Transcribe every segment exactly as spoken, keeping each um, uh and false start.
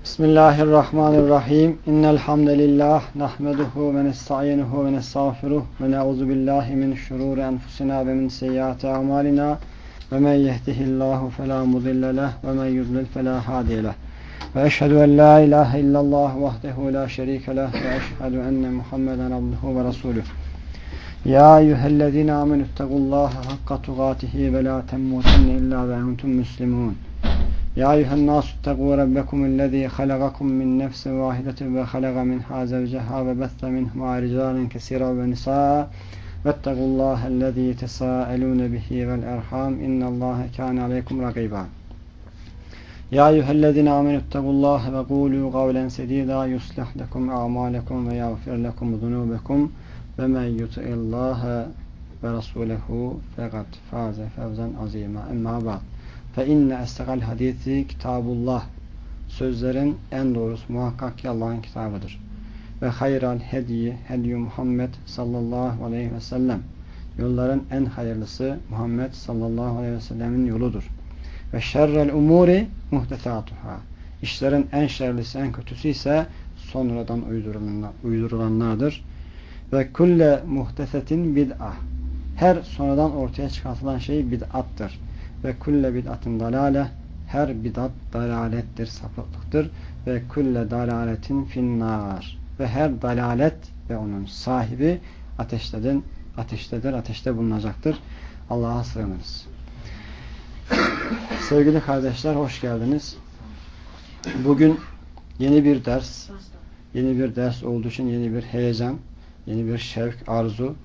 Bismillahirrahmanirrahim. İnnel hamdelellah nahmeduhu ve nestainuhu ve nestağfiruh ve na'uzu billahi min şururi enfusina ve min seyyiati amalina. Ve men yehdihillahu fela mudille leh ve men yudlil fela hadiye leh. Ve eşhedü en la ilahe illallah vahdehu la şerike leh ve eşhedü enne Muhammeden abduhu ve resuluh. Ya eyyühellezine amenüttegullaha hakka tugatihi ve la temmutunne illa ve entum müslimun. Ya eyyühen nasu ittegu rabbekumullezî halagakum min nefsin vâhidetin ve halaga minhâ zevceha ve besse minhumâ ricâlen kesîran ve nisâ vettegullâhellezî tesâelûne bihi vel erhâm innallâhe kâne aleykum rakîbâ. Ya eyyühellezîne amenüttegullâhe ve gûlû gavlen sedîdâ yuslih lekum a'mâlekum ve yağfir lekum zunûbekum ve men yuti'illâhe ve rasûlehu fekad fâze fevzen azîmâ. Emmâ ba'd. Fe inne estegel hadisi kitabullah. Sözlerin en doğrusu muhakkak ki Allah'ın kitabıdır. Ve hayral hediyi hediyü Muhammed sallallahu aleyhi ve sellem. Yolların en hayırlısı Muhammed sallallahu aleyhi ve sellemin yoludur. Ve şerrel umuri muhtesatuhâ. İşlerin en şerlisi, en kötüsü ise sonradan uydurulanlardır. Ve kulle muhtesetin bid'ah. Her sonradan ortaya çıkartılan şey bid'attır. Ve kulle bid'atin dalale, her bid'at dalalettir, sapıklıktır. Ve kulle dalaletin finnâr, ve her dalalet ve onun sahibi ateştedir, ateştedir, ateşte bulunacaktır. Allah'a sığınırız. Sevgili kardeşler, hoş geldiniz. Bugün yeni bir ders, yeni bir ders olduğu için yeni bir heyecan, yeni bir şevk, arzu.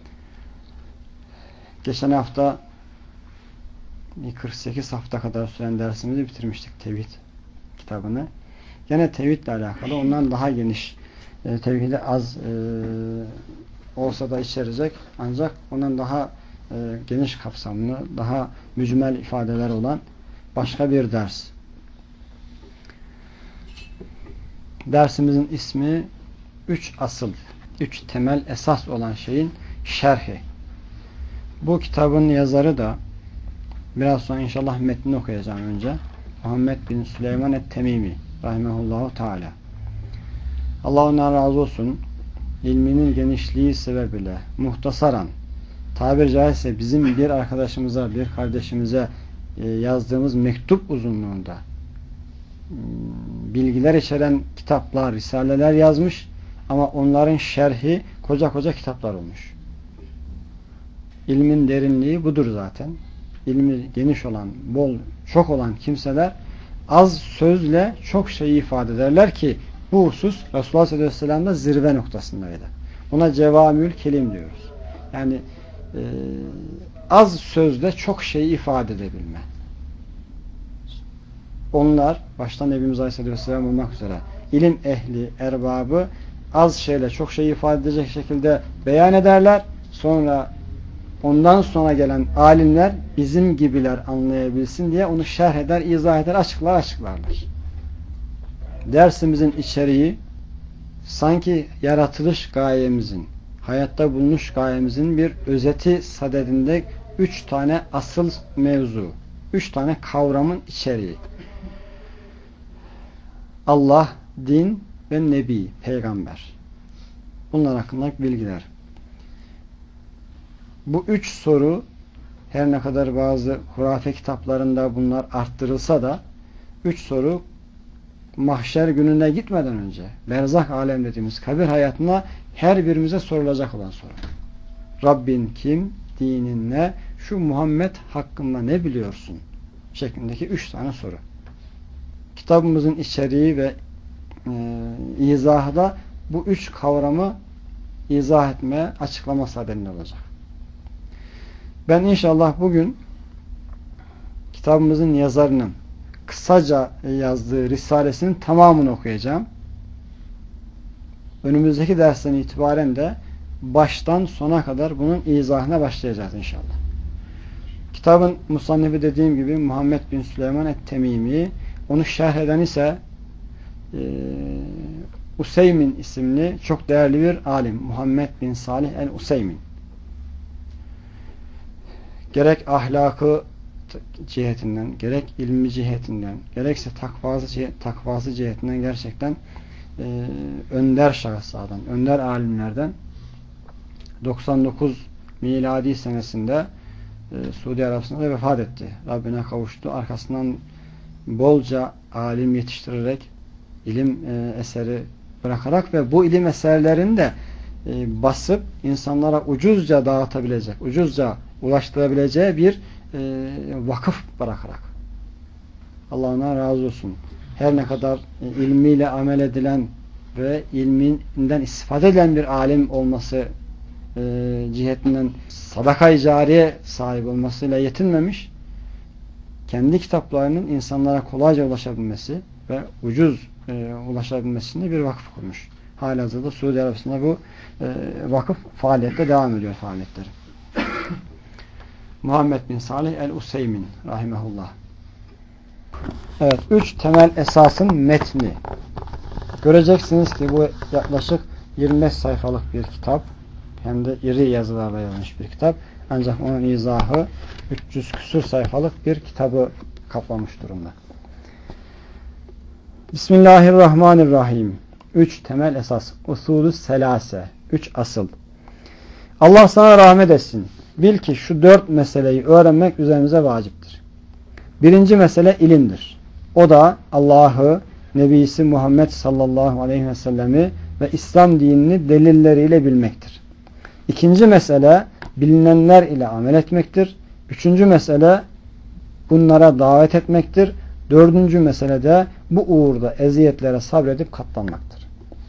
Geçen hafta kırk sekiz hafta kadar süren dersimizi bitirmiştik, tevhid kitabını. Gene tevhidle alakalı, ondan daha geniş, e, tevhidi az e, olsa da içerecek, ancak ondan daha e, geniş kapsamlı, daha mücmel ifadeler olan başka bir ders. Dersimizin ismi üç asıl, üç temel esas olan şeyin şerhi. Bu kitabın yazarı da, biraz sonra inşallah metnini okuyacağım önce, Muhammed bin Süleyman et-Temimi rahimehullahu teala. Allah ondan razı olsun. İlminin genişliği sebebiyle muhtasaran, tabiri caizse bizim bir arkadaşımıza, bir kardeşimize yazdığımız mektup uzunluğunda bilgiler içeren kitaplar, risaleler yazmış ama onların şerhi koca koca kitaplar olmuş. İlmin derinliği budur zaten. İlmi geniş olan, bol, çok olan kimseler az sözle çok şeyi ifade ederler ki bu husus Resulullah sallallahu aleyhi ve sellem'de zirve noktasındaydı. Ona cevamül kelim diyoruz. Yani e, az sözle çok şeyi ifade edebilme. Onlar, baştan Nebimiz aleyhisselatü vesselam olmak üzere, ilim ehli, erbabı az şeyle çok şeyi ifade edecek şekilde beyan ederler. Sonra ondan sonra gelen alimler bizim gibiler anlayabilsin diye onu şerh eder, izah eder, açıklar, açıklarlar. Dersimizin içeriği sanki yaratılış gayemizin, hayatta bulunuş gayemizin bir özeti sadedinde üç tane asıl mevzu, üç tane kavramın içeriği. Allah, din ve Nebi, peygamber. Bunlar hakkındaki bilgiler. Bu üç soru, her ne kadar bazı hurafe kitaplarında bunlar arttırılsa da, üç soru mahşer gününe gitmeden önce berzak alem dediğimiz kabir hayatına her birimize sorulacak olan soru. Rabbin kim? Dinin ne? Şu Muhammed hakkında ne biliyorsun? Şeklindeki üç tane soru. Kitabımızın içeriği ve e, izahı da bu üç kavramı izah etmeye, açıklama sadedinde olacak. Ben inşallah bugün kitabımızın yazarının kısaca yazdığı risalesinin tamamını okuyacağım. Önümüzdeki dersten itibaren de baştan sona kadar bunun izahına başlayacağız inşallah. Kitabın musannifi dediğim gibi Muhammed bin Süleyman et-Temimi, onu şerh eden ise e, Useymin isimli çok değerli bir alim, Muhammed bin Salih el-Useymin. Gerek ahlakı, cihetinden, gerek ilmi cihetinden, gerekse takvası, takvası cihetinden gerçekten e, önder şahıslardan, önder alimlerden. doksan dokuz miladi senesinde e, Suudi Arabistan'da vefat etti. Rabbine kavuştu. Arkasından bolca alim yetiştirerek, ilim e, eseri bırakarak ve bu ilim eserlerini de e, basıp insanlara ucuzca dağıtabilecek, ucuzca ulaştırabileceği bir e, vakıf bırakarak. Allah ona razı olsun. Her ne kadar e, ilmiyle amel edilen ve ilminden istifade edilen bir alim olması e, cihetinden sadaka-i cariye sahibi olmasıyla yetinmemiş, kendi kitaplarının insanlara kolayca ulaşabilmesi ve ucuz e, ulaşabilmesinde bir vakıf kurmuş. Halihazırda Suudi Arabistan'da bu e, vakıf faaliyette devam ediyor faaliyetleri. Muhammed bin Salih el-Useymin rahimehullah. Evet, üç temel esasın metni. Göreceksiniz ki bu yaklaşık yirmi beş sayfalık bir kitap. Hem de iri yazılarla yazılmış bir kitap. Ancak onun izahı üç yüz küsur sayfalık bir kitabı kaplamış durumda. Bismillahirrahmanirrahim. Üç temel esas. Usulü selase. Üç asıl. Allah sana rahmet etsin. Bil ki şu dört meseleyi öğrenmek üzerimize vaciptir. Birinci mesele ilimdir. O da Allah'ı, Nebisi Muhammed sallallahu aleyhi ve sellemi ve İslam dinini delilleriyle bilmektir. İkinci mesele bilinenler ile amel etmektir. Üçüncü mesele bunlara davet etmektir. Dördüncü mesele de bu uğurda eziyetlere sabredip katlanmaktır.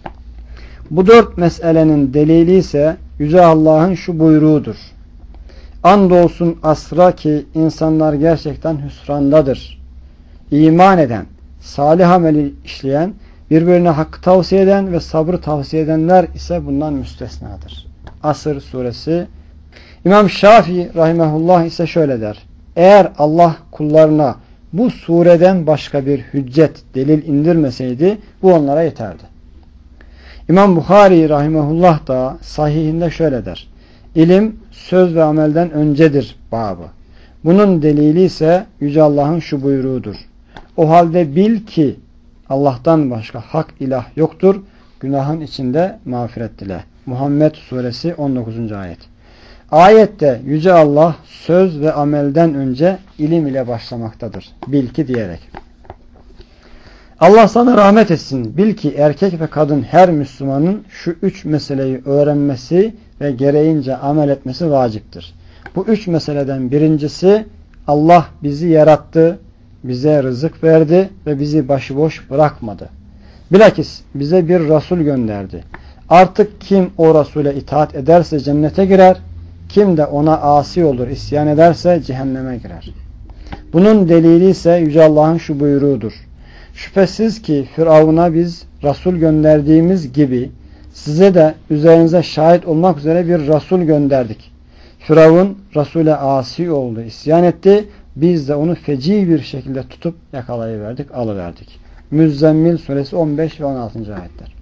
Bu dört meselenin delili ise Yüce Allah'ın şu buyruğudur. Andolsun asra ki insanlar gerçekten hüsrandadır. İman eden, salih ameli işleyen, birbirine hakkı tavsiye eden ve sabrı tavsiye edenler ise bundan müstesnadır. Asr suresi. İmam Şafii rahimehullah ise şöyle der. Eğer Allah kullarına bu sureden başka bir hüccet, delil indirmeseydi bu onlara yeterdi. İmam Buhari rahimehullah da sahihinde şöyle der. İlim söz ve amelden öncedir babı. Bunun delili ise Yüce Allah'ın şu buyruğudur. O halde bil ki Allah'tan başka hak ilah yoktur. Günahın içinde mağfiret dile. Muhammed suresi on dokuzuncu ayet. Ayette Yüce Allah söz ve amelden önce ilim ile başlamaktadır. Bil ki diyerek. Allah sana rahmet etsin. Bil ki erkek ve kadın her Müslümanın şu üç meseleyi öğrenmesi ve gereğince amel etmesi vaciptir. Bu üç meseleden birincisi Allah bizi yarattı, bize rızık verdi ve bizi başıboş bırakmadı. Bilakis bize bir Resul gönderdi. Artık kim o Resul'e itaat ederse cennete girer, kim de ona asi olur, isyan ederse cehenneme girer. Bunun delili ise Yüce Allah'ın şu buyruğudur. Şüphesiz ki Firavun'a biz Resul gönderdiğimiz gibi size de üzerinize şahit olmak üzere bir Resul gönderdik. Firavun Resul'e asi oldu, isyan etti. Biz de onu feci bir şekilde tutup yakalayıverdik, alıverdik. Müzzemmil suresi on beş ve on altıncı ayetler.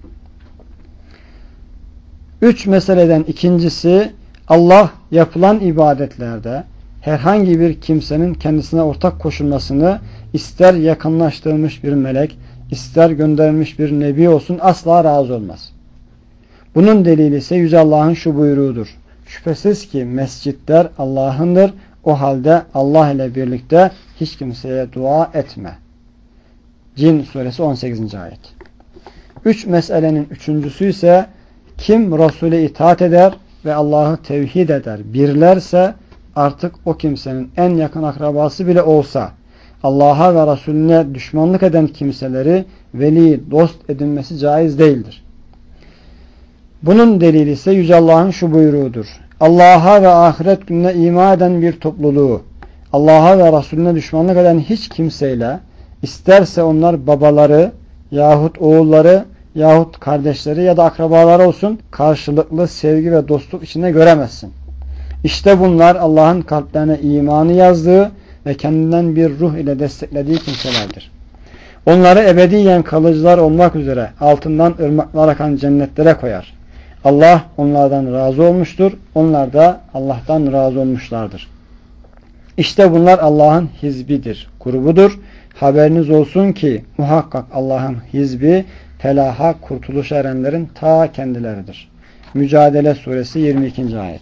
Üç meseleden ikincisi Allah yapılan ibadetlerde herhangi bir kimsenin kendisine ortak koşulmasını ister yakınlaştırılmış bir melek, ister gönderilmiş bir nebi olsun asla razı olmaz. Bunun delili ise Yüce Allah'ın şu buyruğudur. Şüphesiz ki mescitler Allah'ındır. O halde Allah ile birlikte hiç kimseye dua etme. Cin suresi on sekizinci ayet. Üç meselenin üçüncüsü ise kim Resul'e itaat eder ve Allah'ı tevhid eder, birlerse artık o kimsenin en yakın akrabası bile olsa Allah'a ve Resulüne düşmanlık eden kimseleri veli, dost edinmesi caiz değildir. Bunun delili ise Yüce Allah'ın şu buyruğudur. Allah'a ve ahiret gününe iman eden bir topluluğu Allah'a ve Resulüne düşmanlık eden hiç kimseyle isterse onlar babaları yahut oğulları yahut kardeşleri ya da akrabaları olsun karşılıklı sevgi ve dostluk içinde göremezsin. İşte bunlar Allah'ın kalplerine imanı yazdığı ve kendinden bir ruh ile desteklediği kimselerdir. Onları ebediyen kalıcılar olmak üzere altından ırmaklar akan cennetlere koyar. Allah onlardan razı olmuştur. Onlar da Allah'tan razı olmuşlardır. İşte bunlar Allah'ın hizbidir, grubudur. Haberiniz olsun ki muhakkak Allah'ın hizbi felaha, kurtuluşa erenlerin ta kendileridir. Mücadele suresi yirmi ikinci ayet.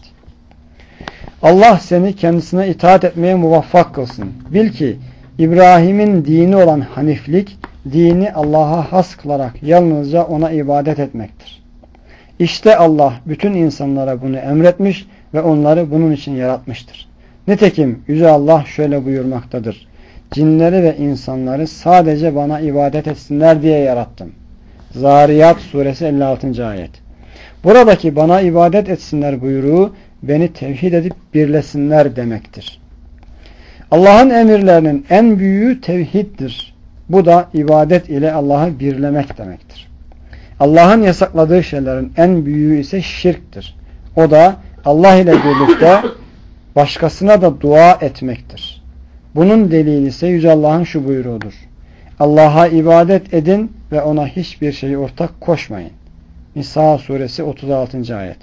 Allah seni kendisine itaat etmeye muvaffak kılsın. Bil ki İbrahim'in dini olan haniflik, dini Allah'a has kılarak yalnızca ona ibadet etmektir. İşte Allah bütün insanlara bunu emretmiş ve onları bunun için yaratmıştır. Nitekim Yüce Allah şöyle buyurmaktadır. Cinleri ve insanları sadece bana ibadet etsinler diye yarattım. Zariyat suresi elli altıncı ayet. Buradaki bana ibadet etsinler buyruğu beni tevhid edip birlesinler demektir. Allah'ın emirlerinin en büyüğü tevhiddir. Bu da ibadet ile Allah'ı birlemek demektir. Allah'ın yasakladığı şeylerin en büyüğü ise şirktir. O da Allah ile birlikte başkasına da dua etmektir. Bunun delili ise Yüce Allah'ın şu buyruğudur. Allah'a ibadet edin ve ona hiçbir şeyi ortak koşmayın. Nisa suresi otuz altıncı ayet.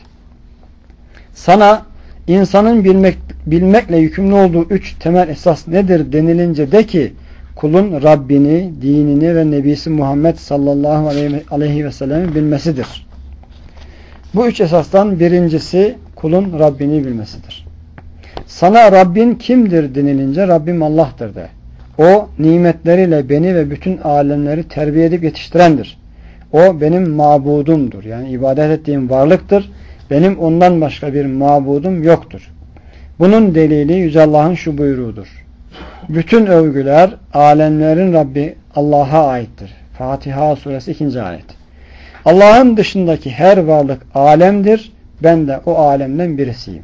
Sana insanın bilmek, bilmekle yükümlü olduğu üç temel esas nedir denilince de ki kulun Rabbini, dinini ve Nebisi Muhammed sallallahu aleyhi ve sellem'i bilmesidir. Bu üç esastan birincisi kulun Rabbini bilmesidir. Sana Rabbin kimdir denilince Rabbim Allah'tır de. O nimetleriyle beni ve bütün alemleri terbiye edip yetiştirendir. O benim mabudumdur. Yani ibadet ettiğim varlıktır. Benim ondan başka bir mabudum yoktur. Bunun delili Yüce Allah'ın şu buyruğudur. Bütün övgüler alemlerin Rabbi Allah'a aittir. Fatiha suresi ikinci ayet. Allah'ın dışındaki her varlık alemdir. Ben de o alemden birisiyim.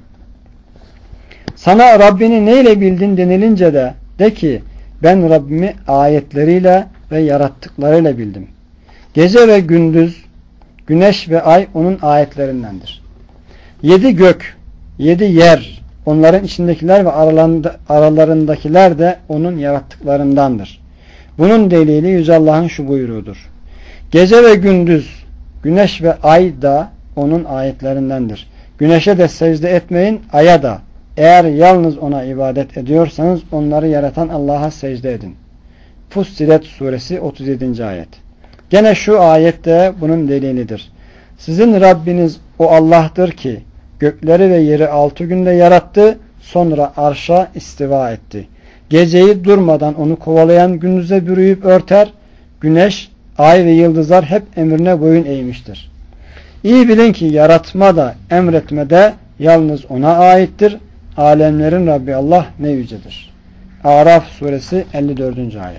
Sana Rabbini neyle bildin denilince de de ki ben Rabbimi ayetleriyle ve yarattıklarıyla bildim. Gece ve gündüz, güneş ve ay onun ayetlerindendir. Yedi gök, yedi yer, onların içindekiler ve aralarında, aralarındakiler de onun yarattıklarındandır. Bunun delili Yüce Allah'ın şu buyruğudur. Gece ve gündüz, güneş ve ay da onun ayetlerindendir. Güneşe de secde etmeyin, aya da. Eğer yalnız ona ibadet ediyorsanız onları yaratan Allah'a secde edin. Fussilet suresi otuz yedinci ayet. Gene şu ayette bunun delilidir. Sizin Rabbiniz o Allah'tır ki gökleri ve yeri altı günde yarattı, sonra arşa istiva etti. Geceyi durmadan onu kovalayan gündüze bürüyüp örter, güneş, ay ve yıldızlar hep emrine boyun eğmiştir. İyi bilin ki yaratma da emretme de yalnız ona aittir. Alemlerin Rabbi Allah ne yücedir. Araf suresi elli dördüncü ayet.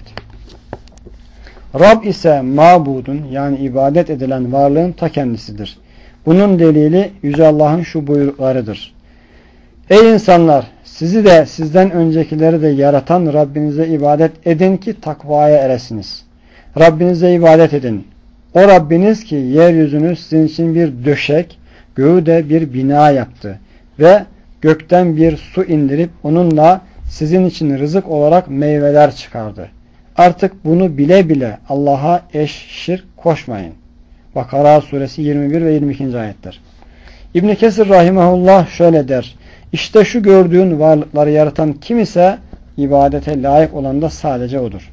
Rab ise mabudun yani ibadet edilen varlığın ta kendisidir. Bunun delili Yüce Allah'ın şu buyruklarıdır. Ey insanlar! Sizi de sizden öncekileri de yaratan Rabbinize ibadet edin ki takvaya eresiniz. Rabbinize ibadet edin. O Rabbiniz ki yeryüzünü sizin için bir döşek, göğü de bir bina yaptı ve gökten bir su indirip onunla sizin için rızık olarak meyveler çıkardı. Artık bunu bile bile Allah'a eş, şirk koşmayın. Bakara suresi yirmi bir ve yirmi ikinci ayetler. İbn Kesir rahimehullah şöyle der. İşte şu gördüğün varlıkları yaratan kim ise ibadete layık olan da sadece odur.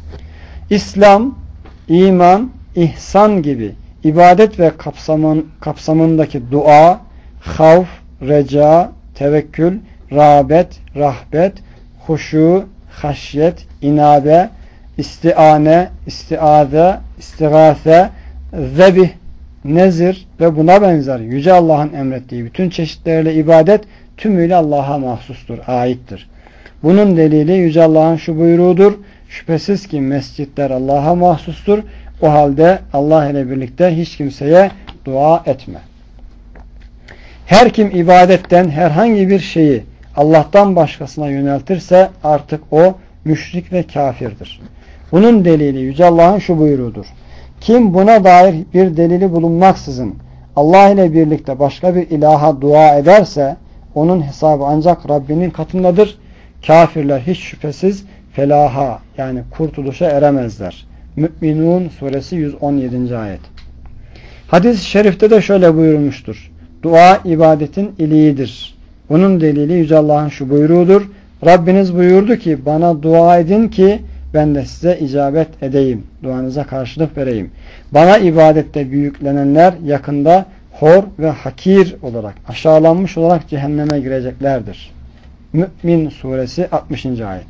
İslam, iman, ihsan gibi ibadet ve kapsamın, kapsamındaki dua, havf, reca, tevekkül, rağbet, rahbet, huşu, haşyet, inabe, istiane, istiade, istigâse, zebih, nezir ve buna benzer Yüce Allah'ın emrettiği bütün çeşitleriyle ibadet tümüyle Allah'a mahsustur, aittir. Bunun delili Yüce Allah'ın şu buyruğudur. Şüphesiz ki mescitler Allah'a mahsustur. O halde Allah ile birlikte hiç kimseye dua etme. Her kim ibadetten herhangi bir şeyi Allah'tan başkasına yöneltirse artık o müşrik ve kafirdir. Bunun delili Yüce Allah'ın şu buyruğudur. Kim buna dair bir delili bulunmaksızın Allah ile birlikte başka bir ilaha dua ederse onun hesabı ancak Rabbinin katındadır. Kafirler hiç şüphesiz felaha yani kurtuluşa eremezler. Mü'minun suresi yüz on yedinci ayet. Hadis-i şerifte de şöyle buyurulmuştur. Dua ibadetin iliğidir. Bunun delili Yüce Allah'ın şu buyruğudur. Rabbiniz buyurdu ki bana dua edin ki ben de size icabet edeyim. Duanıza karşılık vereyim. Bana ibadette büyüklenenler yakında hor ve hakir olarak, aşağılanmış olarak cehenneme gireceklerdir. Mü'min suresi altmışıncı ayet.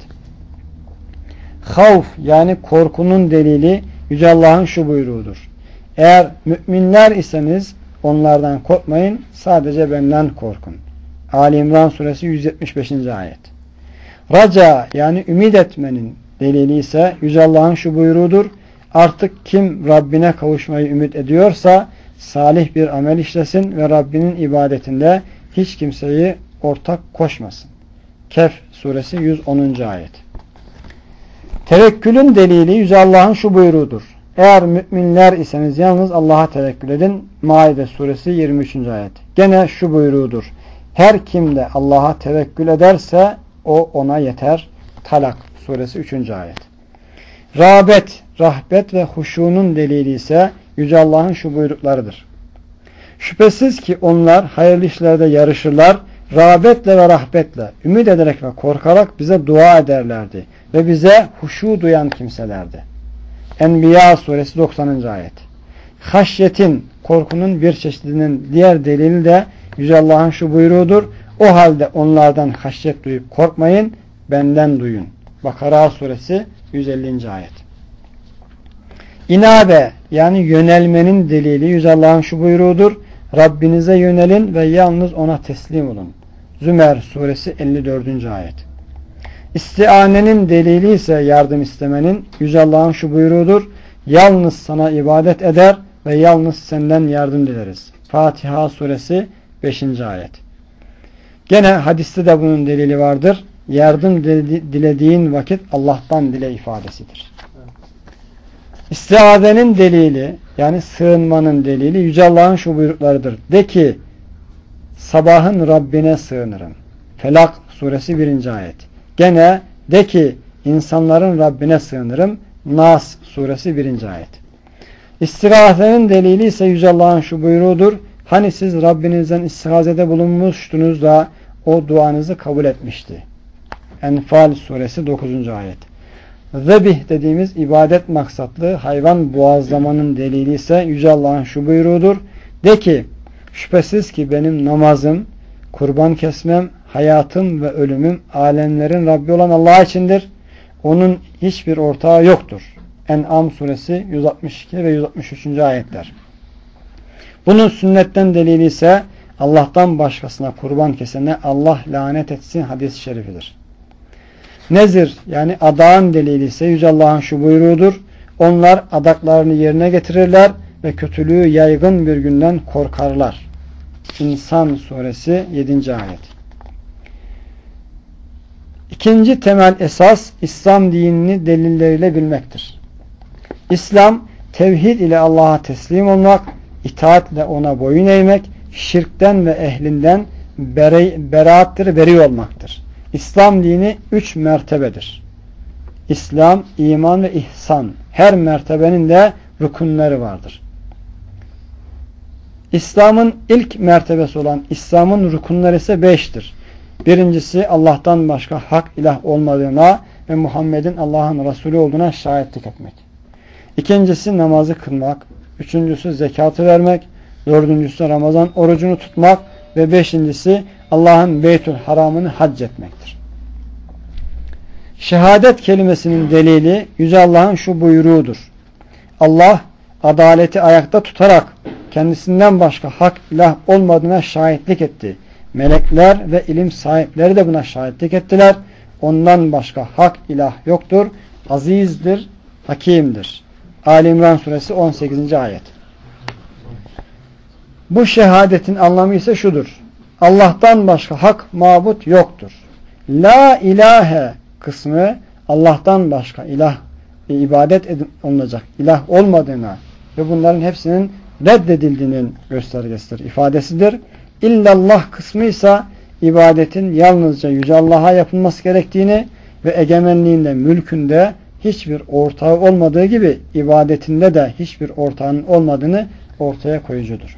Havf yani korkunun delili Yüce Allah'ın şu buyruğudur. Eğer müminler iseniz onlardan korkmayın, sadece benden korkun. Ali İmran suresi yüz yetmiş beşinci ayet. Raca yani ümit etmenin delili ise Yüce Allah'ın şu buyruğudur. Artık kim Rabbine kavuşmayı ümit ediyorsa salih bir amel işlesin ve Rabbinin ibadetinde hiç kimseyi ortak koşmasın. Kehf suresi yüz onuncu ayet. Tevekkülün delili Yüce Allah'ın şu buyruğudur. Eğer müminler iseniz yalnız Allah'a tevekkül edin. Maide suresi yirmi üçüncü ayet. Gene şu buyruğudur. Her kim de Allah'a tevekkül ederse o ona yeter. Talak suresi üçüncü ayet. Rağbet, rahbet ve huşunun delili ise Yüce Allah'ın şu buyruklarıdır. Şüphesiz ki onlar hayırlı işlerde yarışırlar, rağbetle ve rahbetle, ümit ederek ve korkarak bize dua ederlerdi ve bize huşu duyan kimselerdi. Enbiya suresi doksanıncı ayet. Haşyetin, korkunun bir çeşidinin diğer delili de Yüce Allah'ın şu buyruğudur. O halde onlardan haşyet duyup korkmayın, benden duyun. Bakara suresi yüz ellinci ayet. İnabe yani yönelmenin delili Yüce Allah'ın şu buyruğudur. Rabbinize yönelin ve yalnız ona teslim olun. Zümer suresi elli dördüncü ayet. İstianenin delili ise yardım istemenin Yüce Allah'ın şu buyruğudur. Yalnız sana ibadet eder ve yalnız senden yardım dileriz. Fatiha suresi beşinci ayet. Gene hadiste de bunun delili vardır. Yardım dilediğin vakit Allah'tan dile ifadesidir. İstiazenin delili yani sığınmanın delili Yüce Allah'ın şu buyruklarıdır. De ki sabahın Rabbine sığınırım. Felak suresi birinci ayet. Gene de ki insanların Rabbine sığınırım. Nas suresi birinci ayet. İstigazenin delili ise Yüce Allah'ın şu buyruğudur. Hani siz Rabbinizden istigazede bulunmuştunuz da o duanızı kabul etmişti. Enfal suresi dokuzuncu ayet. Zebih dediğimiz ibadet maksatlı hayvan boğazlamanın delili ise Yüce Allah'ın şu buyruğudur. De ki şüphesiz ki benim namazım, kurban kesmem, hayatım ve ölümüm alemlerin Rabbi olan Allah içindir. Onun hiçbir ortağı yoktur. En'am suresi yüz altmış iki ve yüz altmış üçüncü ayetler. Bunun sünnetten delili ise Allah'tan başkasına kurban kesene Allah lanet etsin hadis-i şerifidir. Nezir yani adağın delili ise Yüce Allah'ın şu buyruğudur. Onlar adaklarını yerine getirirler ve kötülüğü yaygın bir günden korkarlar. İnsan suresi yedinci ayet. İkinci temel esas İslam dinini delilleriyle bilmektir. İslam tevhid ile Allah'a teslim olmak, itaatle ona boyun eğmek, şirkten ve ehlinden bere, beraattır, beri olmaktır. İslam dini üç mertebedir. İslam, iman ve ihsan. Her mertebenin de rükunları vardır. İslam'ın ilk mertebesi olan İslam'ın rükunları ise beştir. Birincisi Allah'tan başka hak ilah olmadığına ve Muhammed'in Allah'ın Resulü olduğuna şahitlik etmek. İkincisi namazı kılmak. Üçüncüsü zekatı vermek. Dördüncüsü Ramazan orucunu tutmak. Ve beşincisi Allah'ın Beytül Haram'ını hac etmektir. Şehadet kelimesinin delili Yüce Allah'ın şu buyruğudur. Allah adaleti ayakta tutarak kendisinden başka hak ilah olmadığına şahitlik etti. Melekler ve ilim sahipleri de buna şahitlik ettiler. Ondan başka hak ilah yoktur. Azizdir, hakimdir. Ali İmran suresi on sekizinci ayet. Bu şehadetin anlamı ise şudur. Allah'tan başka hak mabut yoktur. La ilahe kısmı Allah'tan başka ilah e, ibadet olunacak ilah olmadığına ve bunların hepsinin reddedildiğinin göstergesidir, ifadesidir. İllallah kısmı ise ibadetin yalnızca Yüce Allah'a yapılması gerektiğini ve egemenliğinde, mülkünde hiçbir ortağı olmadığı gibi ibadetinde de hiçbir ortağının olmadığını ortaya koyucudur.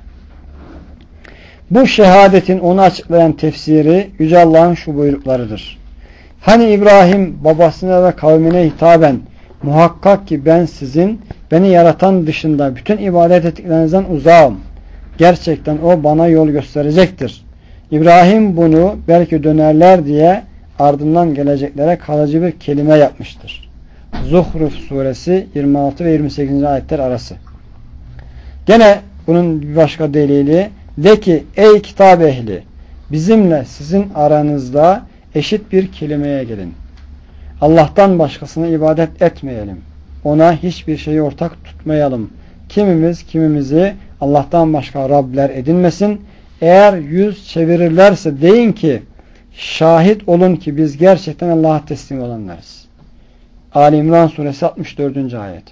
Bu şehadetin onu açıklayan tefsiri Yüce Allah'ın şu buyruklarıdır. Hani İbrahim babasına ve kavmine hitaben muhakkak ki ben sizin beni yaratan dışında bütün ibadet ettiklerinizden uzağım. Gerçekten o bana yol gösterecektir. İbrahim bunu belki dönerler diye ardından geleceklere kalıcı bir kelime yapmıştır. Zuhruf suresi yirmi altı ve yirmi sekizinci ayetler arası. Gene bunun bir başka delili, de ki ey kitap ehli, bizimle sizin aranızda eşit bir kelimeye gelin. Allah'tan başkasına ibadet etmeyelim. Ona hiçbir şeyi ortak tutmayalım. Kimimiz kimimizi Allah'tan başka Rabler edinmesin. Eğer yüz çevirirlerse deyin ki şahit olun ki biz gerçekten Allah'a teslim olanlarız. Ali İmran suresi altmış dördüncü ayet.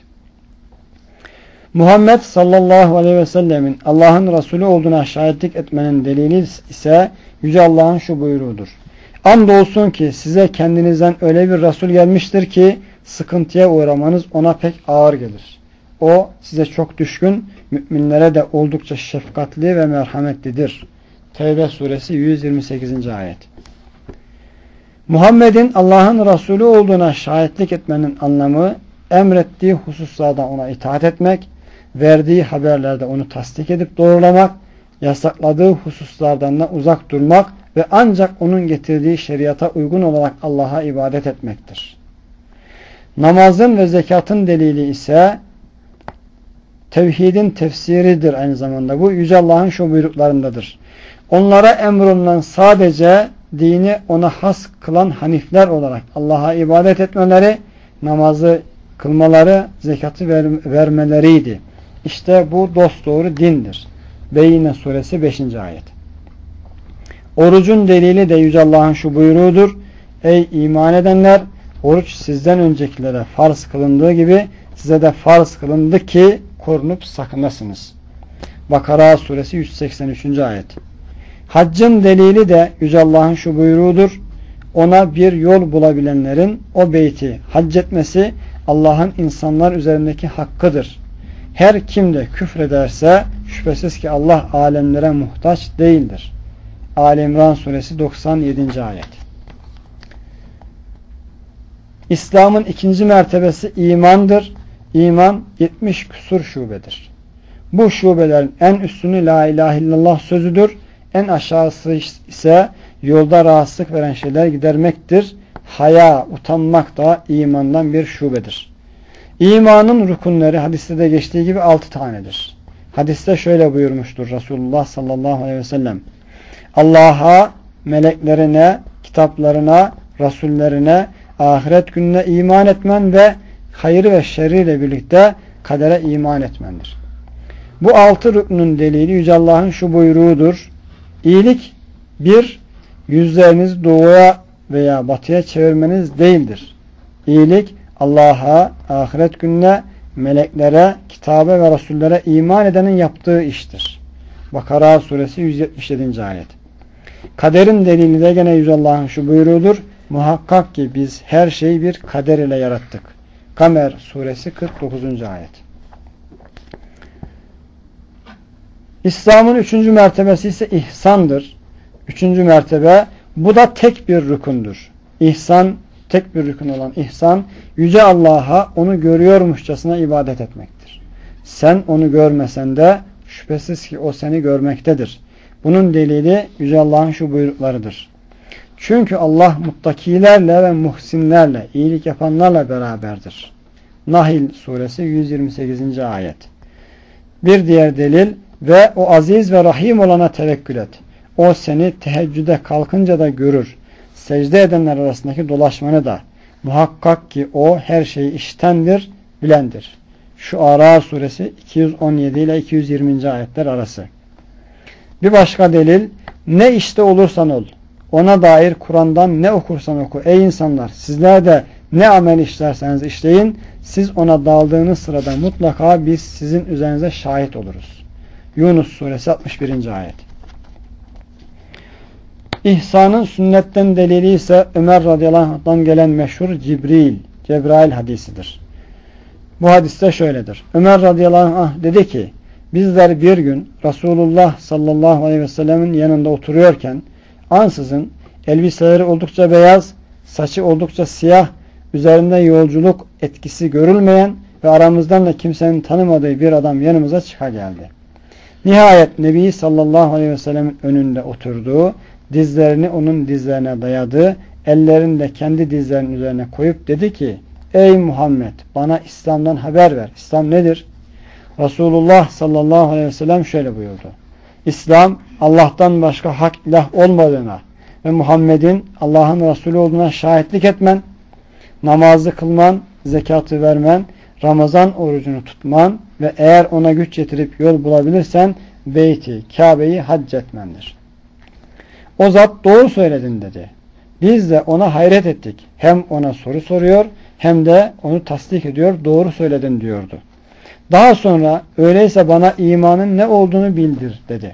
Muhammed sallallahu aleyhi ve sellemin Allah'ın Resulü olduğuna şahitlik etmenin delili ise Yüce Allah'ın şu buyruğudur. Andolsun ki size kendinizden öyle bir Resul gelmiştir ki sıkıntıya uğramanız ona pek ağır gelir. O size çok düşkün, müminlere de oldukça şefkatli ve merhametlidir. Tevbe suresi yüz yirmi sekizinci ayet. Muhammed'in Allah'ın Resulü olduğuna şahitlik etmenin anlamı emrettiği hususlarda ona itaat etmek, verdiği haberlerde onu tasdik edip doğrulamak, yasakladığı hususlardan da uzak durmak ve ancak onun getirdiği şeriata uygun olarak Allah'a ibadet etmektir. Namazın ve zekatın delili ise tevhidin tefsiridir aynı zamanda. Bu Yüce Allah'ın şu buyruklarındadır. Onlara emrolunan sadece dini ona has kılan hanifler olarak Allah'a ibadet etmeleri, namazı kılmaları, zekatı ver, vermeleriydi. İşte bu dosdoğru dindir. Beyyine suresi beşinci ayet. Orucun delili de Yüce Allah'ın şu buyruğudur. Ey iman edenler! Oruç sizden öncekilere farz kılındığı gibi size de farz kılındı ki korunup sakınasınız. Bakara suresi yüz seksen üçüncü ayet. Haccın delili de Yüce Allah'ın şu buyruğudur. Ona bir yol bulabilenlerin o beyti hac etmesi Allah'ın insanlar üzerindeki hakkıdır. Her kim de küfrederse şüphesiz ki Allah alemlere muhtaç değildir. Ali İmran suresi doksan yedinci ayet. İslam'ın ikinci mertebesi imandır. İman yetmiş küsur şubedir. Bu şubelerin en üstünü la ilahe illallah sözüdür. En aşağısı ise yolda rahatsızlık veren şeyler gidermektir. Haya, utanmak da imandan bir şubedir. İmanın rukunları hadiste de geçtiği gibi altı tanedir. Hadiste şöyle buyurmuştur Resulullah sallallahu aleyhi ve sellem. Allah'a, meleklerine, kitaplarına, rasullerine, ahiret gününe iman etmen ve hayrı ve şerriyle birlikte kadere iman etmendir. Bu altı rüknün delili Yüce Allah'ın şu buyruğudur. İyilik bir, yüzlerinizi doğuya veya batıya çevirmeniz değildir. İyilik Allah'a, ahiret gününe, meleklere, kitabe ve rasullere iman edenin yaptığı iştir. Bakara suresi yüz yetmiş yedinci ayet. Kaderin delili de gene Yüce Allah'ın şu buyruğudur. Muhakkak ki biz her şeyi bir kader ile yarattık. Kamer suresi kırk dokuzuncu ayet. İslam'ın üçüncü mertebesi ise ihsandır. Üçüncü mertebe, bu da tek bir rükundur. İhsan, tek bir rükun olan ihsan, Yüce Allah'a onu görüyormuşçasına ibadet etmektir. Sen onu görmesen de şüphesiz ki o seni görmektedir. Bunun delili Yüce Allah'ın şu buyruklarıdır. Çünkü Allah muttakilerle ve muhsinlerle, iyilik yapanlarla beraberdir. Nahil suresi yüz yirmi sekizinci ayet. Bir diğer delil, ve o aziz ve rahim olana tevekkül et. O seni teheccüde kalkınca da görür. Secde edenler arasındaki dolaşmanı da. Muhakkak ki o her şeyi iştendir, bilendir. Şu Ara suresi iki yüz on yedi ile iki yüz yirminci ayetler arası. Bir başka delil, ne işte olursan ol, ona dair Kur'an'dan ne okursan oku. Ey insanlar, sizler de ne amel işlerseniz işleyin, siz ona daldığınız sırada mutlaka biz sizin üzerinize şahit oluruz. Yunus suresi altmış birinci ayet. İhsanın sünnetten delili ise Ömer radıyallahu anh'tan gelen meşhur Cibril, Cebrail hadisidir. Bu hadiste şöyledir. Ömer radıyallahu anh dedi ki, bizler bir gün Resulullah sallallahu aleyhi ve sellemin yanında oturuyorken ansızın elbiseleri oldukça beyaz, saçı oldukça siyah, üzerinde yolculuk etkisi görülmeyen ve aramızdan da kimsenin tanımadığı bir adam yanımıza çıka geldi. Nihayet Nebi sallallahu aleyhi ve sellemin önünde oturduğu, dizlerini onun dizlerine dayadı, ellerini de kendi dizlerinin üzerine koyup dedi ki, ey Muhammed, bana İslam'dan haber ver. İslam nedir? Resulullah sallallahu aleyhi ve sellem şöyle buyurdu. İslam, Allah'tan başka hak ilah olmadığına ve Muhammed'in Allah'ın Resulü olduğuna şahitlik etmen, namazı kılman, zekatı vermen, Ramazan orucunu tutman ve eğer ona güç yetirip yol bulabilirsen beyti, Kabe'yi hac etmendir. O zat doğru söyledin dedi. Biz de ona hayret ettik. Hem ona soru soruyor hem de onu tasdik ediyor, doğru söyledin diyordu. Daha sonra öyleyse bana imanın ne olduğunu bildir dedi.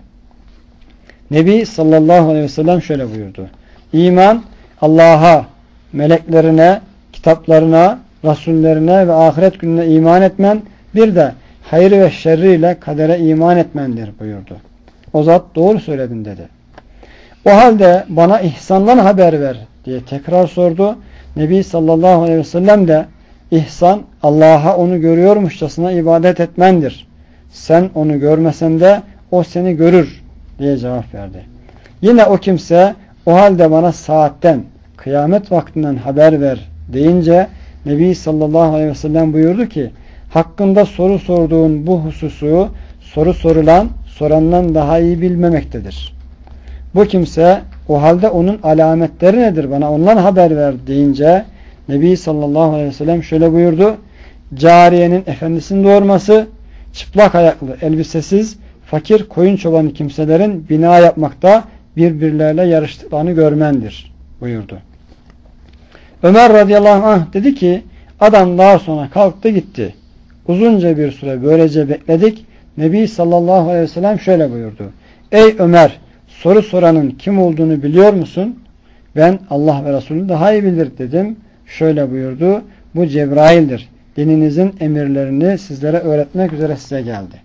Nebi sallallahu aleyhi ve sellem şöyle buyurdu. İman Allah'a, meleklerine, kitaplarına, rasullerine ve ahiret gününe iman etmen, bir de hayır ve şerriyle kadere iman etmendir buyurdu. O zat doğru söyledin dedi. O halde bana ihsandan haber ver diye tekrar sordu. Nebi sallallahu aleyhi ve sellem de ihsan Allah'a onu görüyormuşçasına ibadet etmendir. Sen onu görmesen de o seni görür diye cevap verdi. Yine o kimse o halde bana saatten, kıyamet vaktinden haber ver deyince Nebi sallallahu aleyhi ve sellem buyurdu ki hakkında soru sorduğun bu hususu soru sorulan sorandan daha iyi bilmemektedir. Bu kimse o halde onun alametleri nedir bana ondan haber ver deyince Nebi sallallahu aleyhi ve sellem şöyle buyurdu. Cariyenin efendisini doğurması, çıplak ayaklı, elbisesiz, fakir koyun çobanı kimselerin bina yapmakta birbirleriyle yarıştıklarını görmendir buyurdu. Ömer radıyallahu anh dedi ki adam daha sonra kalktı gitti. Uzunca bir süre böylece bekledik. Nebi sallallahu aleyhi ve sellem şöyle buyurdu. Ey Ömer, soru soranın kim olduğunu biliyor musun? Ben Allah ve Resulü daha iyi bilir dedim. Şöyle buyurdu. Bu Cebrail'dir. Dininizin emirlerini sizlere öğretmek üzere size geldi.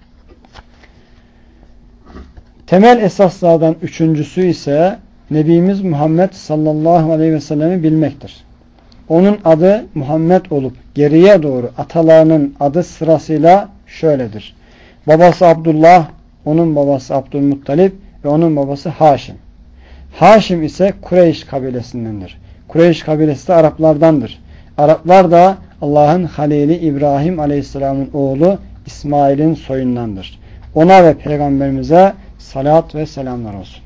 Temel esaslardan üçüncüsü ise Nebimiz Muhammed sallallahu aleyhi ve sellem'i bilmektir. Onun adı Muhammed olup geriye doğru atalarının adı sırasıyla şöyledir. Babası Abdullah, onun babası Abdülmuttalip ve onun babası Haşim. Haşim ise Kureyş kabilesindendir. Kureyş kabilesi de Araplardandır. Araplar da Allah'ın Halili İbrahim Aleyhisselam'ın oğlu İsmail'in soyundandır. Ona ve Peygamberimize salat ve selamlar olsun.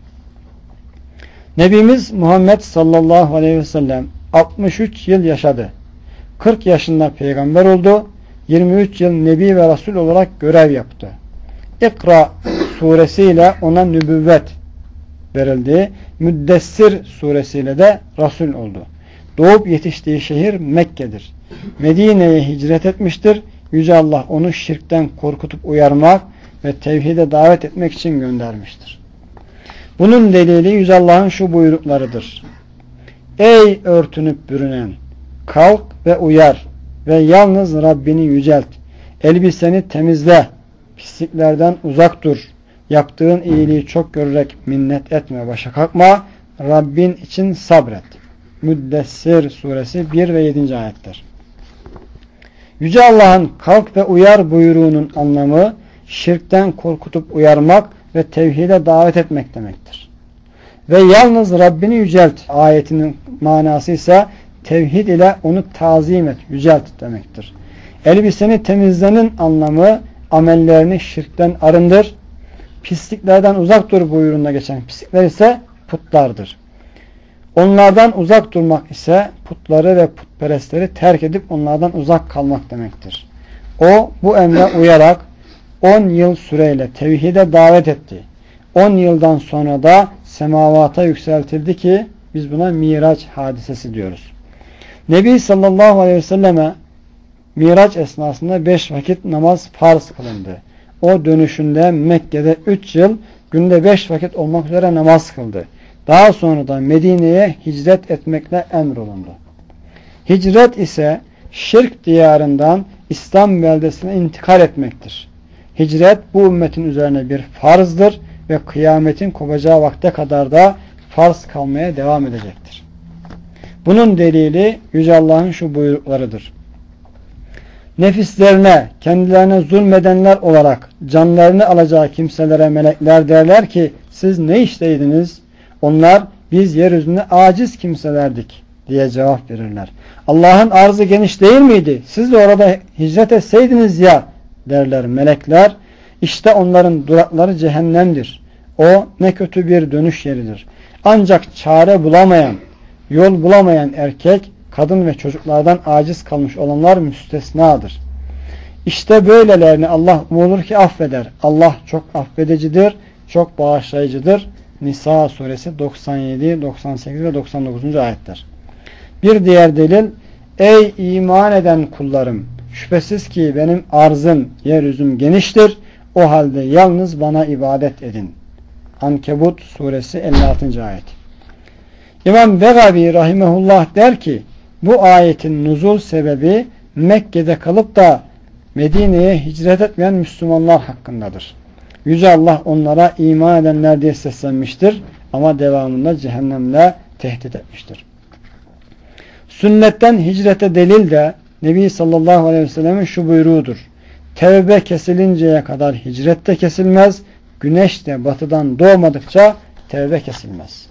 Nebimiz Muhammed sallallahu aleyhi ve sellem altmış üç yıl yaşadı. kırk yaşında peygamber oldu. yirmi üç yıl Nebi ve Resul olarak görev yaptı. İkra suresiyle ona nübüvvet verildi. Müddessir suresiyle de Resul oldu. Doğup yetiştiği şehir Mekke'dir. Medine'ye hicret etmiştir. Yüce Allah onu şirkten korkutup uyarmak ve tevhide davet etmek için göndermiştir. Bunun delili Yüce Allah'ın şu buyruklarıdır. Ey örtünüp bürünen! Kalk ve uyar ve yalnız Rabbini yücelt. Elbiseni temizle. Pisliklerden uzak dur. Yaptığın iyiliği çok görerek minnet etme, başa kalkma. Rabbin için sabret. Müddessir suresi bir ve yedinci ayetler. Yüce Allah'ın kalk ve uyar buyruğunun anlamı şirkten korkutup uyarmak ve tevhide davet etmek demektir. Ve yalnız Rabbini yücelt ayetinin manası ise tevhid ile onu tazim et, yücelt demektir. Elbiseni temizlenin anlamı amellerini şirkten arındır. Pisliklerden uzak dur buyruğunda geçen pislikler ise putlardır. Onlardan uzak durmak ise putları ve putperestleri terk edip onlardan uzak kalmak demektir. O bu emre uyarak on yıl süreyle tevhide davet etti. on yıldan sonra da semavata yükseltildi ki biz buna Miraç hadisesi diyoruz. Nebi sallallahu aleyhi ve selleme Miraç esnasında beş vakit namaz farz kılındı. O dönüşünde Mekke'de üç yıl günde beş vakit olmak üzere namaz kıldı. Daha sonra da Medine'ye hicret etmekle emrolundu. Hicret ise şirk diyarından İslam beldesine intikal etmektir. Hicret bu ümmetin üzerine bir farzdır ve kıyametin kopacağı vakte kadar da farz kalmaya devam edecektir. Bunun delili Yüce Allah'ın şu buyruklarıdır. Nefislerine, kendilerine zulmedenler olarak canlarını alacağı kimselere melekler derler ki siz ne işteydiniz? Onlar biz yeryüzünde aciz kimselerdik diye cevap verirler. Allah'ın arzı geniş değil miydi? Siz de orada hicret etseydiniz ya derler melekler. İşte onların durakları cehennemdir. O ne kötü bir dönüş yeridir. Ancak çare bulamayan, yol bulamayan erkek, kadın ve çocuklardan aciz kalmış olanlar müstesnadır. İşte böylelerini Allah umulur ki affeder. Allah çok affedicidir, çok bağışlayıcıdır. Nisa suresi doksan yedi, doksan sekiz ve doksan dokuzuncu ayetler. Bir diğer delil, ey iman eden kullarım, şüphesiz ki benim arzım, yeryüzüm geniştir. O halde yalnız bana ibadet edin. Ankebut suresi elli altıncı ayet. İmam Begavi rahimehullah der ki, bu ayetin nuzul sebebi Mekke'de kalıp da Medine'ye hicret etmeyen Müslümanlar hakkındadır. Yüce Allah onlara iman edenler diye seslenmiştir ama devamında cehennemle tehdit etmiştir. Sünnetten hicrete delil de Nebi sallallahu aleyhi ve sellemin şu buyruğudur. Tevbe kesilinceye kadar hicret de kesilmez, güneş de batıdan doğmadıkça tevbe kesilmez.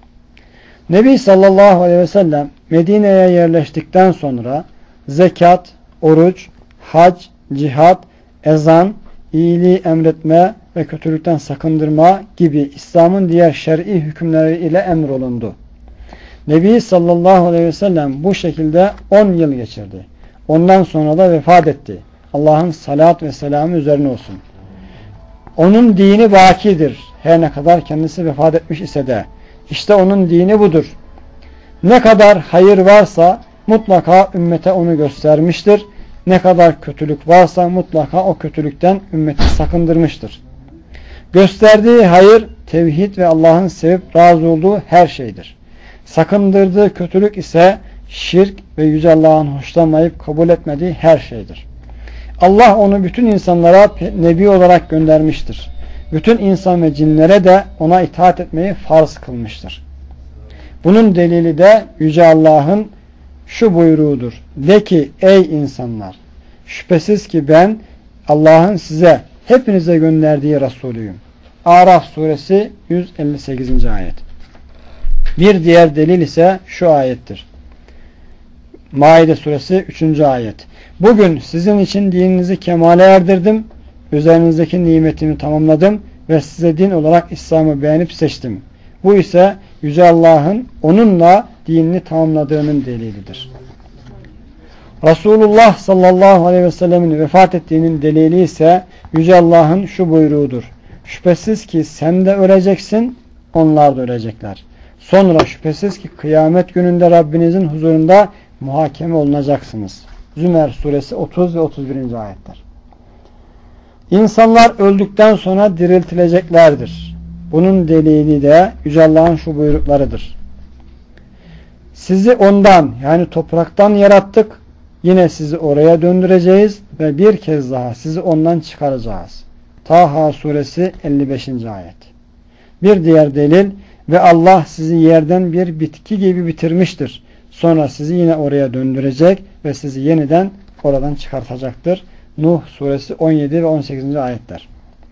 Nebi sallallahu aleyhi ve sellem Medine'ye yerleştikten sonra zekat, oruç, hac, cihat, ezan, iyiliği emretme ve kötülükten sakındırma gibi İslam'ın diğer şer'i hükümleri ile emrolundu. Nebi sallallahu aleyhi ve sellem bu şekilde on yıl geçirdi. Ondan sonra da vefat etti. Allah'ın salat ve selamı üzerine olsun. Onun dini bakidir. Her ne kadar kendisi vefat etmiş ise de. İşte onun dini budur. Ne kadar hayır varsa mutlaka ümmete onu göstermiştir. Ne kadar kötülük varsa mutlaka o kötülükten ümmeti sakındırmıştır. Gösterdiği hayır, tevhid ve Allah'ın sevip razı olduğu her şeydir. Sakındırdığı kötülük ise şirk ve Yüce Allah'ın hoşlanmayıp kabul etmediği her şeydir. Allah onu bütün insanlara nebi olarak göndermiştir. Bütün insan ve cinlere de ona itaat etmeyi farz kılmıştır. Bunun delili de Yüce Allah'ın şu buyruğudur. De ki ey insanlar, şüphesiz ki ben Allah'ın size hepinize gönderdiği Resulüyüm. Araf suresi yüz elli sekizinci ayet. Bir diğer delil ise şu ayettir. Maide suresi üçüncü ayet. Bugün sizin için dininizi kemale erdirdim, üzerinizdeki nimetimi tamamladım ve size din olarak İslam'ı beğenip seçtim. Bu ise Yüce Allah'ın onunla dinini tamamladığının delilidir. Resulullah sallallahu aleyhi ve sellemin vefat ettiğinin delili ise Yüce Allah'ın şu buyruğudur. Şüphesiz ki sen de öleceksin, onlar da ölecekler. Sonra şüphesiz ki kıyamet gününde Rabbinizin huzurunda muhakeme olunacaksınız. Zümer suresi otuz ve otuz birinci ayetler. İnsanlar öldükten sonra diriltileceklerdir. Bunun delili de Yüce Allah'ın şu buyruklarıdır. Sizi ondan, yani topraktan yarattık, yine sizi oraya döndüreceğiz ve bir kez daha sizi ondan çıkaracağız. Taha suresi elli beşinci ayet. Bir diğer delil, ve Allah sizi yerden bir bitki gibi bitirmiştir. Sonra sizi yine oraya döndürecek ve sizi yeniden oradan çıkartacaktır. Nuh suresi on yedi ve on sekizinci ayetler.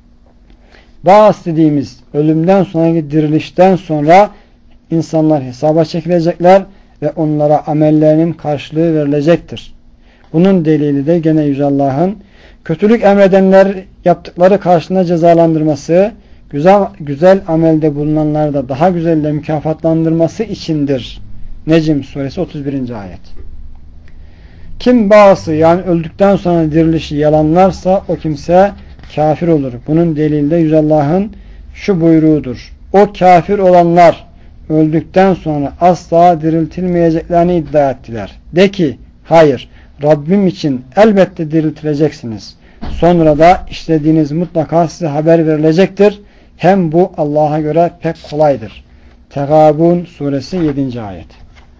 Ba'as dediğimiz ölümden sonraki dirilişten sonra insanlar hesaba çekilecekler ve onlara amellerinin karşılığı verilecektir. Bunun delili de gene Yüce Allah'ın kötülük emredenler yaptıkları karşılığında cezalandırması, güzel, güzel amelde bulunanları da daha güzelle mükafatlandırması içindir. Necm suresi otuz birinci ayet. Kim Ba'ası, yani öldükten sonra dirilişi yalanlarsa o kimse kafir olur. Bunun delili de Yüce Allah'ın şu buyruğudur. O kafir olanlar öldükten sonra asla diriltilmeyeceklerini iddia ettiler. De ki hayır, Rabbim için elbette diriltileceksiniz. Sonra da işlediğiniz mutlaka size haber verilecektir. Hem bu Allah'a göre pek kolaydır. Tegabun suresi yedinci ayet.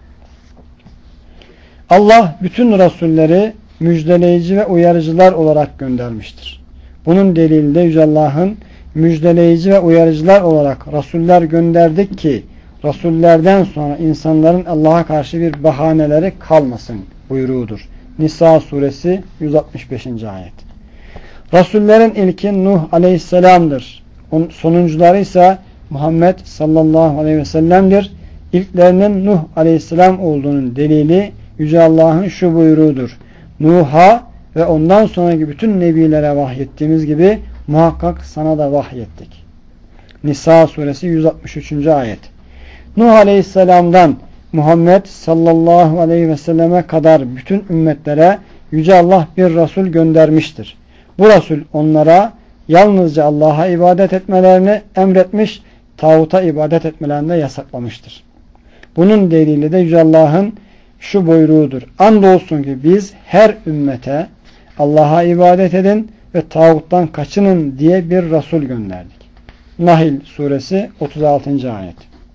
Allah bütün Resulleri müjdeleyici ve uyarıcılar olarak göndermiştir. Bunun delili de Yüce Allah'ın müjdeleyici ve uyarıcılar olarak Resuller gönderdik ki Resullerden sonra insanların Allah'a karşı bir bahaneleri kalmasın buyruğudur. Nisa suresi yüz altmış beşinci ayet. Resullerin ilki Nuh aleyhisselamdır. Sonuncuları ise Muhammed sallallahu aleyhi ve sellem'dir. İlklerinin Nuh aleyhisselam olduğunun delili Yüce Allah'ın şu buyruğudur. Nuh'a ve ondan sonraki bütün nebilere vahyettiğimiz gibi muhakkak sana da vahyettik. Nisa suresi yüz altmış üçüncü ayet. Nuh aleyhisselamdan Muhammed sallallahu aleyhi ve selleme kadar bütün ümmetlere Yüce Allah bir Resul göndermiştir. Bu Resul onlara yalnızca Allah'a ibadet etmelerini emretmiş, tağuta ibadet etmelerini de yasaklamıştır. Bunun delili de Yüce Allah'ın şu buyruğudur. Andolsun ki biz her ümmete Allah'a ibadet edin ve tağuttan kaçının diye bir Resul gönderdik. Nahl suresi otuz altıncı ayet.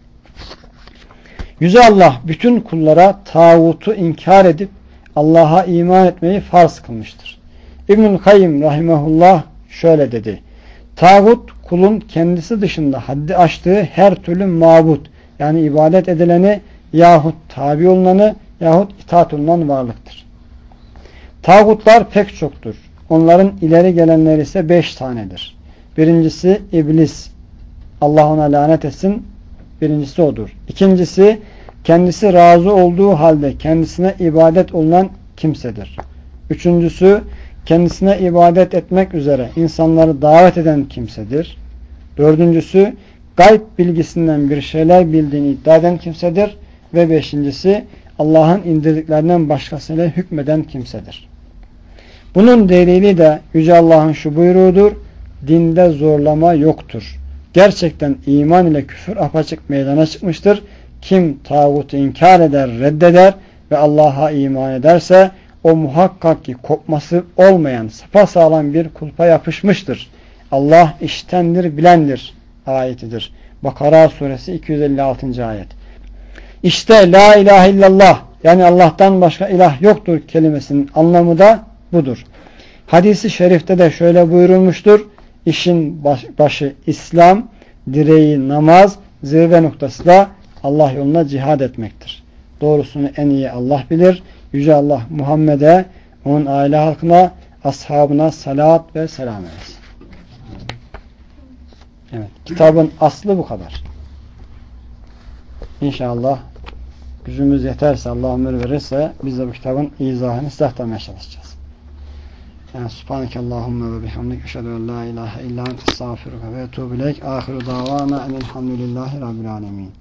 Yüce Allah bütün kullara tağutu inkar edip Allah'a iman etmeyi farz kılmıştır. İbnül Kayyim rahimahullah şöyle dedi. Tağut kulun kendisi dışında haddi aştığı her türlü mabut yani ibadet edileni yahut tabi olunanı yahut itaat olunan varlıktır. Tağutlar pek çoktur. Onların ileri gelenleri ise beş tanedir. Birincisi iblis. Allah ona lanet etsin. Birincisi odur. İkincisi kendisi razı olduğu halde kendisine ibadet olunan kimsedir. Üçüncüsü kendisine ibadet etmek üzere insanları davet eden kimsedir. Dördüncüsü gayb bilgisinden bir şeyler bildiğini iddia eden kimsedir. Ve beşincisi Allah'ın indirdiklerinden başkasıyla hükmeden kimsedir. Bunun delili de Yüce Allah'ın şu buyruğudur. Dinde zorlama yoktur. Gerçekten iman ile küfür apaçık meydana çıkmıştır. Kim tağutu inkar eder, reddeder ve Allah'a iman ederse o muhakkak ki kopması olmayan sapasağlam bir kulpa yapışmıştır. Allah iştendir, bilendir ayetidir. Bakara suresi iki yüz elli altıncı ayet. İşte la ilahe illallah yani Allah'tan başka ilah yoktur kelimesinin anlamı da budur. Hadis-i şerifte de şöyle buyurulmuştur. İşin baş, başı İslam, direği namaz, zirve noktası da Allah yoluna cihad etmektir. Doğrusunu en iyi Allah bilir. Yüce Allah Muhammed'e, onun aile halkına, ashabına salat ve selam eylesin. Evet, kitabın aslı bu kadar. İnşallah gücümüz yeterse, Allah ömür verirse biz de bu kitabın izahını size aktarmaya çalışacağız. Yani Subhaneke Allahümme ve bihamdik eşhedü en la ilahe illa ente estağfiruke ve etûbü ileyk. Ahiru davana enelhamdülillahi rabbil alemin.